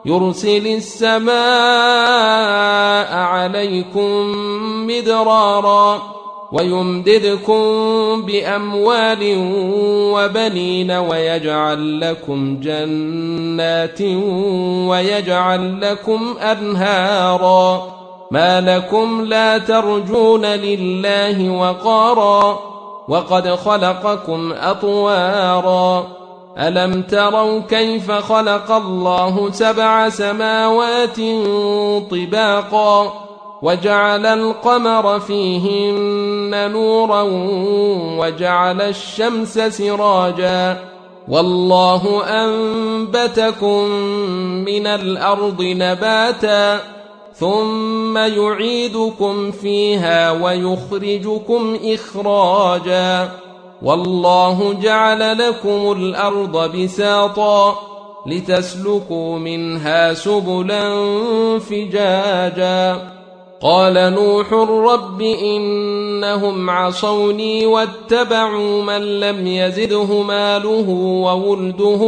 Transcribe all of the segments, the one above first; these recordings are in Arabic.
يرسل السماء عليكم مدرارا ويمددكم بأموال وبنين ويجعل لكم جنات ويجعل لكم أنهارا ما لكم لا ترجون لله وقارا وقد خلقكم أطوارا ألم تروا كيف خلق الله 7 سماوات طباقا وجعل القمر فيهن نورا وجعل الشمس سراجا والله أنبتكم من الأرض نباتا ثم يعيدكم فيها ويخرجكم إخراجا والله جعل لكم الأرض بساطا لتسلكوا منها سبلا فجاجا قال نوح رب إنهم عصوني واتبعوا من لم يزده ماله وولده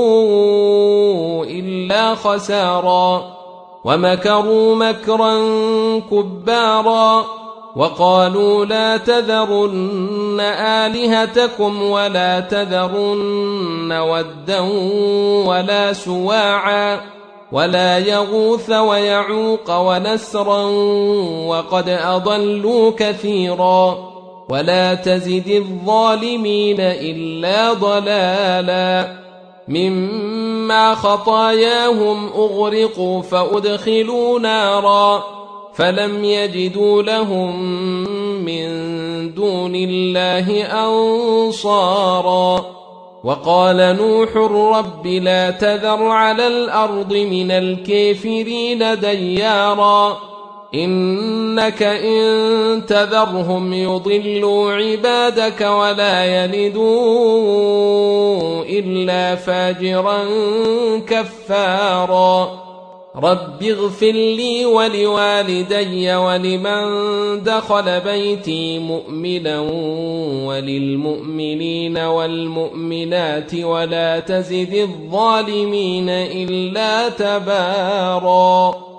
إلا خسارا ومكروا مكرا كبارا وقالوا لا تذرن آلهتكم ولا تذرن ودا ولا سواعا ولا يغوث ويعوق ونسرا وقد أضلوا كثيرا ولا تزد الظالمين إلا ضلالا مما خطاياهم أغرقوا فأدخلوا نارا فلم يجدوا لهم من دون الله أنصارا وقال نوح رب لا تذر على الأرض من الكافرين ديارا إنك إن تذرهم يضلوا عبادك ولا يلدوا إلا فاجرا كفارا رب اغفر لي ولوالدي ولمن دخل بيتي مؤمنا وللمؤمنين والمؤمنات ولا تزد الظالمين إلا تبارا.